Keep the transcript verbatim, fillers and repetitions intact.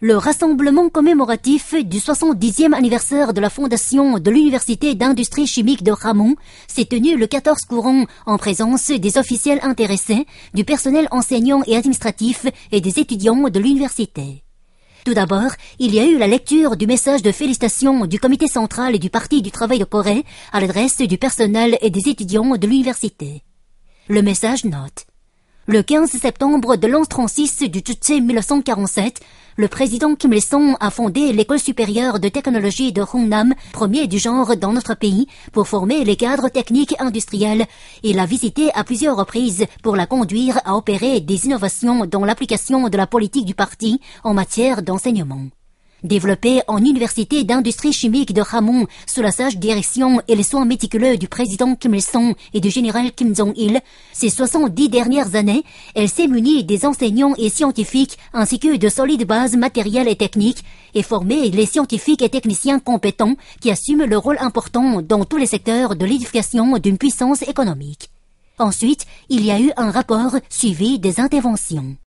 Le rassemblement commémoratif du soixante-dixième anniversaire de la fondation de l'Université d'industrie chimique de Jamon s'est tenu le quatorze courant en présence des officiels intéressés, du personnel enseignant et administratif et des étudiants de l'université. Tout d'abord, il y a eu la lecture du message de félicitations du comité central et du Parti du travail de Corée à l'adresse du personnel et des étudiants de l'université. Le message note: le quinze septembre de l'an trente-six du Juche mille neuf cent quarante-sept, le président Kim Il-sung a fondé l'école supérieure de technologie de Hungnam, premier du genre dans notre pays, pour former les cadres techniques industriels. Il a visité à plusieurs reprises pour la conduire à opérer des innovations dans l'application de la politique du parti en matière d'enseignement. Développé en université d'industrie chimique de Jamon sous la sage direction et les soins méticuleux du président Kim Il-sung et du général Kim Jong-il, ces soixante-dix dernières années, elle s'est munie des enseignants et scientifiques ainsi que de solides bases matérielles et techniques et formé les scientifiques et techniciens compétents qui assument le rôle important dans tous les secteurs de l'édification d'une puissance économique. Ensuite, il y a eu un rapport suivi des interventions.